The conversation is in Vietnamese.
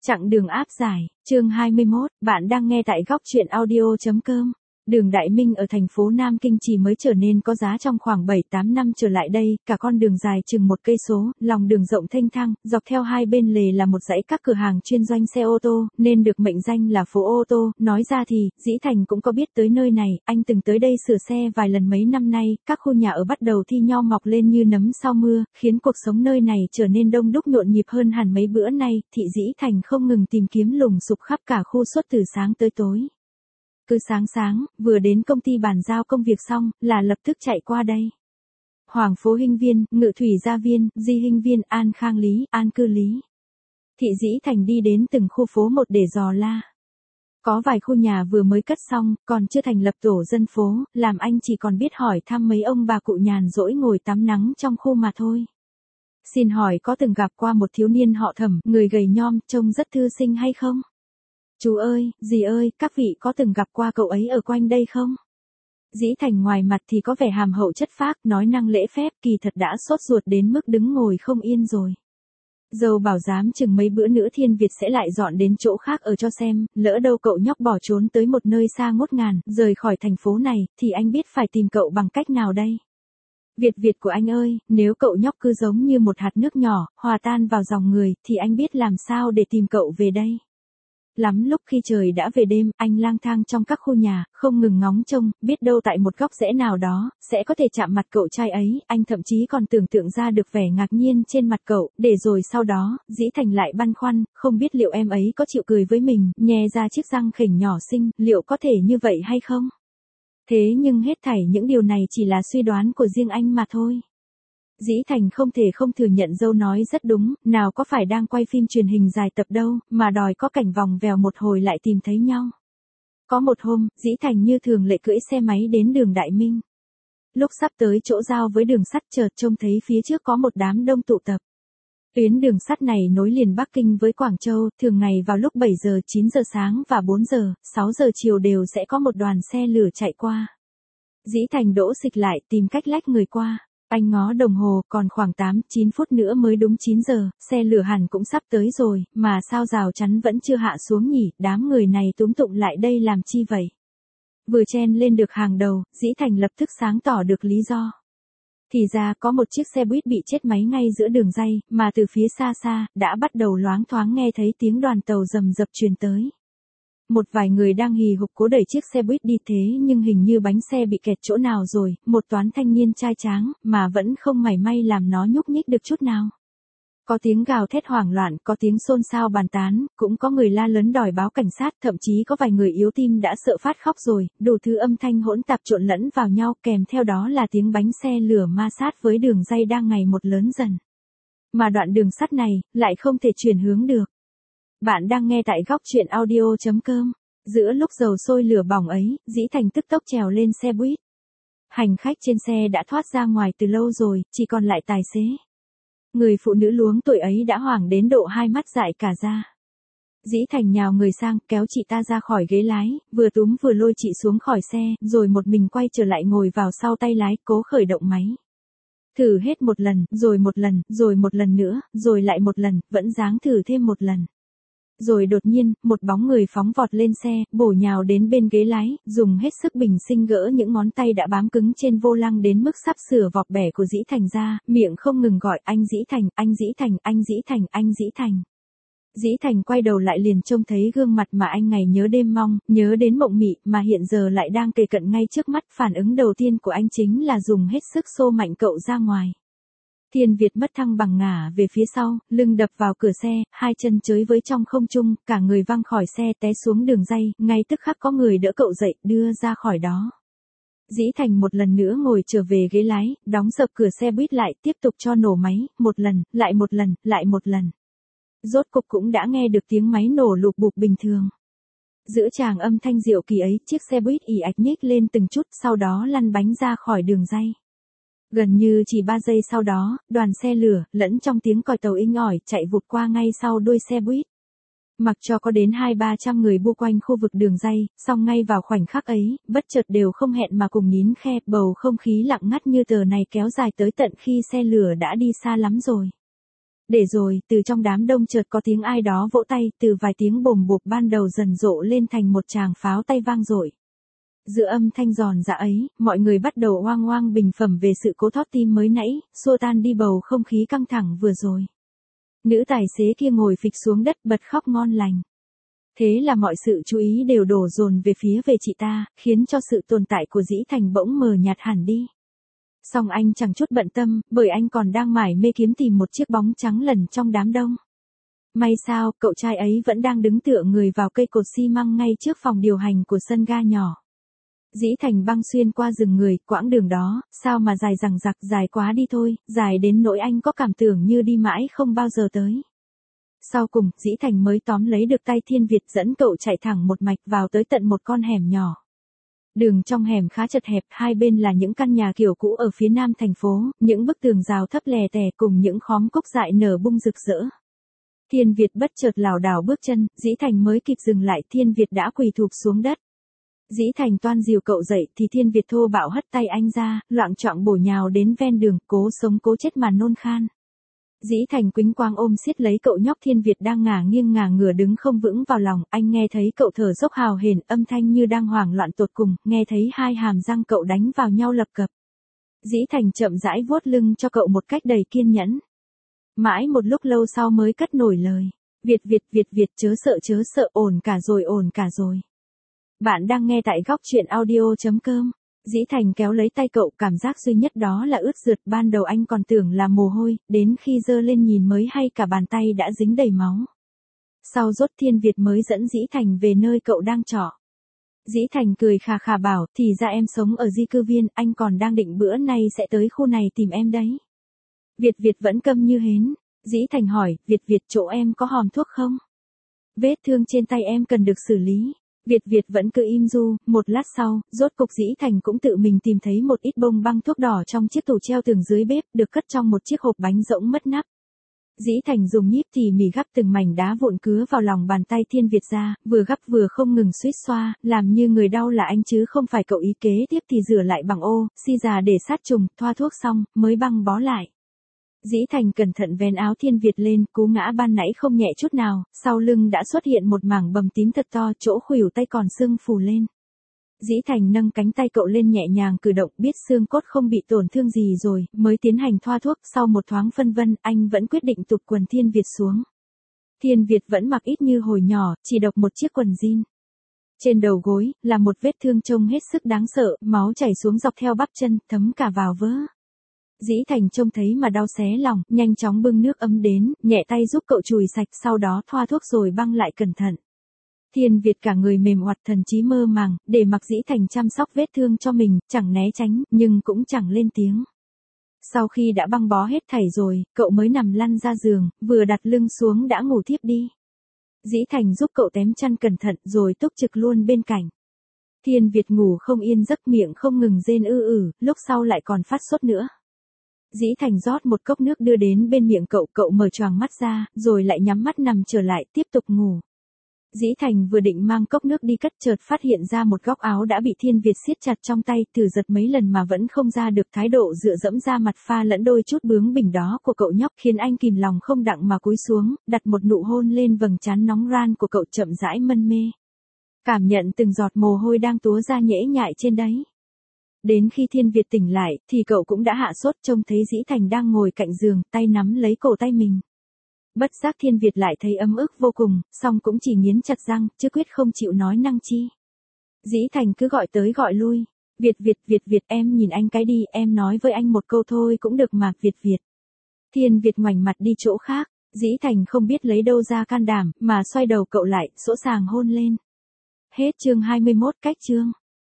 Chặng đường áp giải, chương 21, bạn đang nghe tại góc truyện audio.com. Đường Đại Minh ở thành phố Nam Kinh chỉ mới trở nên có giá trong khoảng 7-8 năm trở lại đây, cả con đường dài chừng 1 cây số, lòng đường rộng thênh thang, dọc theo hai bên lề là một dãy các cửa hàng chuyên doanh xe ô tô, nên được mệnh danh là phố ô tô. Nói ra thì, Dĩ Thành cũng có biết tới nơi này, anh từng tới đây sửa xe vài lần mấy năm nay, các khu nhà ở bắt đầu thi nhau mọc lên như nấm sau mưa, khiến cuộc sống nơi này trở nên đông đúc nhộn nhịp hơn hẳn mấy bữa nay. Thị Dĩ Thành không ngừng tìm kiếm lùng sục khắp cả khu suốt từ sáng tới tối. Cứ sáng, vừa đến công ty bàn giao công việc xong, là lập tức chạy qua đây. Hoàng phố Hinh Viên, Ngự Thủy Gia Viên, Di Hinh Viên, An Khang Lý, An Cư Lý. Thị Dĩ Thành đi đến từng khu phố một để dò la. Có vài khu nhà vừa mới cất xong, còn chưa thành lập tổ dân phố, làm anh chỉ còn biết hỏi thăm mấy ông bà cụ nhàn rỗi ngồi tắm nắng trong khu mà thôi. Xin hỏi có từng gặp qua một thiếu niên họ Thẩm, người gầy nhom, trông rất thư sinh hay không? Chú ơi, dì ơi, các vị có từng gặp qua cậu ấy ở quanh đây không? Dĩ Thành ngoài mặt thì có vẻ hàm hậu chất phác, nói năng lễ phép, kỳ thật đã sốt ruột đến mức đứng ngồi không yên rồi. Dâu bảo dám chừng mấy bữa nữa Thiên Việt sẽ lại dọn đến chỗ khác ở cho xem, lỡ đâu cậu nhóc bỏ trốn tới một nơi xa ngút ngàn, rời khỏi thành phố này, thì anh biết phải tìm cậu bằng cách nào đây? Việt của anh ơi, nếu cậu nhóc cứ giống như một hạt nước nhỏ, hòa tan vào dòng người, thì anh biết làm sao để tìm cậu về đây? Lắm lúc khi trời đã về đêm, anh lang thang trong các khu nhà, không ngừng ngóng trông, biết đâu tại một góc rẽ nào đó, sẽ có thể chạm mặt cậu trai ấy, anh thậm chí còn tưởng tượng ra được vẻ ngạc nhiên trên mặt cậu, để rồi sau đó, Dĩ Thành lại băn khoăn, không biết liệu em ấy có chịu cười với mình, nhe ra chiếc răng khểnh nhỏ xinh, liệu có thể như vậy hay không? Thế nhưng hết thảy những điều này chỉ là suy đoán của riêng anh mà thôi. Dĩ Thành không thể không thừa nhận dâu nói rất đúng, nào có phải đang quay phim truyền hình dài tập đâu, mà đòi có cảnh vòng vèo một hồi lại tìm thấy nhau. Có một hôm, Dĩ Thành như thường lệ cưỡi xe máy đến đường Đại Minh. Lúc sắp tới chỗ giao với đường sắt chợt trông thấy phía trước có một đám đông tụ tập. Tuyến đường sắt này nối liền Bắc Kinh với Quảng Châu, thường ngày vào lúc 7 giờ, 9 giờ sáng và 4 giờ, 6 giờ chiều đều sẽ có một đoàn xe lửa chạy qua. Dĩ Thành đỗ xịch lại tìm cách lách người qua. Anh ngó đồng hồ, còn khoảng 8-9 phút nữa mới đúng 9 giờ, xe lửa hẳn cũng sắp tới rồi, mà sao rào chắn vẫn chưa hạ xuống nhỉ, đám người này túm tụng lại đây làm chi vậy? Vừa chen lên được hàng đầu, Dĩ Thành lập tức sáng tỏ được lý do. Thì ra có một chiếc xe buýt bị chết máy ngay giữa đường ray, mà từ phía xa, đã bắt đầu loáng thoáng nghe thấy tiếng đoàn tàu rầm rập truyền tới. Một vài người đang hì hục cố đẩy chiếc xe buýt đi thế nhưng hình như bánh xe bị kẹt chỗ nào rồi, một toán thanh niên trai tráng, mà vẫn không mảy may làm nó nhúc nhích được chút nào. Có tiếng gào thét hoảng loạn, có tiếng xôn xao bàn tán, cũng có người la lớn đòi báo cảnh sát, thậm chí có vài người yếu tim đã sợ phát khóc rồi, đủ thứ âm thanh hỗn tạp trộn lẫn vào nhau, kèm theo đó là tiếng bánh xe lửa ma sát với đường ray đang ngày một lớn dần. Mà đoạn đường sắt này, lại không thể chuyển hướng được. Bạn đang nghe tại góc truyện audio.com. Giữa lúc dầu sôi lửa bỏng ấy, Dĩ Thành tức tốc trèo lên xe buýt. Hành khách trên xe đã thoát ra ngoài từ lâu rồi, chỉ còn lại tài xế. Người phụ nữ luống tuổi ấy đã hoảng đến độ hai mắt dại cả ra. Dĩ Thành nhào người sang, kéo chị ta ra khỏi ghế lái, vừa túm vừa lôi chị xuống khỏi xe, rồi một mình quay trở lại ngồi vào sau tay lái, cố khởi động máy. Thử hết một lần, rồi một lần nữa, rồi lại một lần, vẫn ráng thử thêm một lần. Rồi đột nhiên, một bóng người phóng vọt lên xe, bổ nhào đến bên ghế lái, dùng hết sức bình sinh gỡ những ngón tay đã bám cứng trên vô lăng đến mức sắp sửa vọt bẻ của Dĩ Thành ra, miệng không ngừng gọi anh Dĩ Thành, anh Dĩ Thành, anh Dĩ Thành, anh Dĩ Thành. Dĩ Thành quay đầu lại liền trông thấy gương mặt mà anh ngày nhớ đêm mong, nhớ đến mộng mị, mà hiện giờ lại đang kề cận ngay trước mắt. Phản ứng đầu tiên của anh chính là dùng hết sức xô mạnh cậu ra ngoài. Thiên Việt mất thăng bằng ngả về phía sau, lưng đập vào cửa xe, hai chân chới với trong không trung, cả người văng khỏi xe té xuống đường ray, ngay tức khắc có người đỡ cậu dậy, đưa ra khỏi đó. Dĩ Thành một lần nữa ngồi trở về ghế lái, đóng sập cửa xe buýt lại, tiếp tục cho nổ máy, một lần, lại một lần, lại một lần. Rốt cục cũng đã nghe được tiếng máy nổ lụp bụp bình thường. Giữa tràng âm thanh diệu kỳ ấy, chiếc xe buýt ì ạch nhích lên từng chút, sau đó lăn bánh ra khỏi đường ray. Gần như chỉ 3 giây sau đó, đoàn xe lửa, lẫn trong tiếng còi tàu inh ỏi, chạy vụt qua ngay sau đuôi xe buýt. Mặc cho có đến 200-300 người bu quanh khu vực đường ray, song ngay vào khoảnh khắc ấy, bất chợt đều không hẹn mà cùng nín khe, bầu không khí lặng ngắt như tờ này kéo dài tới tận khi xe lửa đã đi xa lắm rồi. Để rồi, từ trong đám đông chợt có tiếng ai đó vỗ tay, từ vài tiếng bồm bộp ban đầu dần rộ lên thành một tràng pháo tay vang dội. Giữa âm thanh giòn giã ấy, mọi người bắt đầu oang oang bình phẩm về sự cố thót tim mới nãy, xua tan đi bầu không khí căng thẳng vừa rồi. Nữ tài xế kia ngồi phịch xuống đất bật khóc ngon lành. Thế là mọi sự chú ý đều đổ dồn về phía về chị ta, khiến cho sự tồn tại của Dĩ Thành bỗng mờ nhạt hẳn đi. Song anh chẳng chút bận tâm, bởi anh còn đang mải mê kiếm tìm một chiếc bóng trắng lẩn trong đám đông. May sao, cậu trai ấy vẫn đang đứng tựa người vào cây cột xi măng ngay trước phòng điều hành của sân ga nhỏ. Dĩ Thành băng xuyên qua rừng người, quãng đường đó, sao mà dài dằng dặc, dài quá đi thôi, dài đến nỗi anh có cảm tưởng như đi mãi không bao giờ tới. Sau cùng, Dĩ Thành mới tóm lấy được tay Thiên Việt dẫn cậu chạy thẳng một mạch vào tới tận một con hẻm nhỏ. Đường trong hẻm khá chật hẹp, hai bên là những căn nhà kiểu cũ ở phía nam thành phố, những bức tường rào thấp lè tè cùng những khóm cúc dại nở bung rực rỡ. Thiên Việt bất chợt lảo đảo bước chân, Dĩ Thành mới kịp dừng lại, Thiên Việt đã quỳ thụp xuống đất. Dĩ Thành toan dìu cậu dậy thì Thiên Việt thô bạo hất tay anh ra, loạng choạng bổ nhào đến ven đường, cố sống cố chết mà nôn khan. Dĩ Thành quĩnh quang ôm siết lấy cậu nhóc Thiên Việt đang ngả nghiêng ngả ngửa đứng không vững vào lòng, anh nghe thấy cậu thở dốc hào hển, âm thanh như đang hoảng loạn tột cùng, nghe thấy hai hàm răng cậu đánh vào nhau lập cập. Dĩ Thành chậm rãi vuốt lưng cho cậu một cách đầy kiên nhẫn. Mãi một lúc lâu sau mới cất nổi lời. Việt chớ sợ, ổn cả rồi. Bạn đang nghe tại góc truyện audio.com. Dĩ Thành kéo lấy tay cậu, cảm giác duy nhất đó là ướt rượt, ban đầu anh còn tưởng là mồ hôi, đến khi giơ lên nhìn mới hay cả bàn tay đã dính đầy máu. Sau rốt Thiên Việt mới dẫn Dĩ Thành về nơi cậu đang trọ. Dĩ Thành cười khà khà bảo, thì ra em sống ở di cư viên, anh còn đang định bữa nay sẽ tới khu này tìm em đấy. Việt vẫn câm như hến. Dĩ Thành hỏi, Việt chỗ em có hòm thuốc không? Vết thương trên tay em cần được xử lý. Việt vẫn cứ im ru, một lát sau, rốt cục Dĩ Thành cũng tự mình tìm thấy một ít bông băng thuốc đỏ trong chiếc tủ treo tường dưới bếp, được cất trong một chiếc hộp bánh rỗng mất nắp. Dĩ Thành dùng nhíp tỉ mỉ gắp từng mảnh đá vụn cứa vào lòng bàn tay Thiên Việt ra, vừa gắp vừa không ngừng suýt xoa, làm như người đau là anh chứ không phải cậu, ý kế tiếp thì rửa lại bằng ô, xi già để sát trùng, thoa thuốc xong, mới băng bó lại. Dĩ Thành cẩn thận vén áo Thiên Việt lên, cú ngã ban nãy không nhẹ chút nào, sau lưng đã xuất hiện một mảng bầm tím thật to, chỗ khuỷu tay còn sưng phù lên. Dĩ Thành nâng cánh tay cậu lên nhẹ nhàng cử động, biết xương cốt không bị tổn thương gì rồi, mới tiến hành thoa thuốc, sau một thoáng phân vân, anh vẫn quyết định tụt quần Thiên Việt xuống. Thiên Việt vẫn mặc ít như hồi nhỏ, chỉ độc một chiếc quần jean. Trên đầu gối, là một vết thương trông hết sức đáng sợ, máu chảy xuống dọc theo bắp chân, thấm cả vào vớ. Dĩ Thành trông thấy mà đau xé lòng, nhanh chóng bưng nước ấm đến, nhẹ tay giúp cậu chùi sạch, sau đó thoa thuốc rồi băng lại cẩn thận. Thiên Việt cả người mềm oặt, thần trí mơ màng, để mặc Dĩ Thành chăm sóc vết thương cho mình, chẳng né tránh, nhưng cũng chẳng lên tiếng. Sau khi đã băng bó hết thảy rồi, cậu mới nằm lăn ra giường, vừa đặt lưng xuống đã ngủ thiếp đi. Dĩ Thành giúp cậu tém chăn cẩn thận rồi túc trực luôn bên cạnh. Thiên Việt ngủ không yên giấc, miệng không ngừng rên lúc sau lại còn phát sốt nữa. Dĩ Thành rót một cốc nước đưa đến bên miệng cậu, cậu mở choàng mắt ra, rồi lại nhắm mắt nằm trở lại, tiếp tục ngủ. Dĩ Thành vừa định mang cốc nước đi cất, chợt phát hiện ra một góc áo đã bị Thiên Việt siết chặt trong tay, thử giật mấy lần mà vẫn không ra được, thái độ dựa dẫm ra mặt pha lẫn đôi chút bướng bỉnh đó của cậu nhóc khiến anh kìm lòng không đặng mà cúi xuống, đặt một nụ hôn lên vầng trán nóng ran của cậu, chậm rãi mân mê. Cảm nhận từng giọt mồ hôi đang túa ra nhễ nhại trên đấy. Đến khi Thiên Việt tỉnh lại, thì cậu cũng đã hạ sốt, trông thấy Dĩ Thành đang ngồi cạnh giường, tay nắm lấy cổ tay mình. Bất giác Thiên Việt lại thấy ấm ức vô cùng, song cũng chỉ nghiến chặt răng, chứ quyết không chịu nói năng chi. Dĩ Thành cứ gọi tới gọi lui. Việt em nhìn anh cái đi, em nói với anh một câu thôi cũng được mà, Việt. Thiên Việt ngoảnh mặt đi chỗ khác, Dĩ Thành không biết lấy đâu ra can đảm, mà xoay đầu cậu lại, sỗ sàng hôn lên. Hết chương 21, cách chương.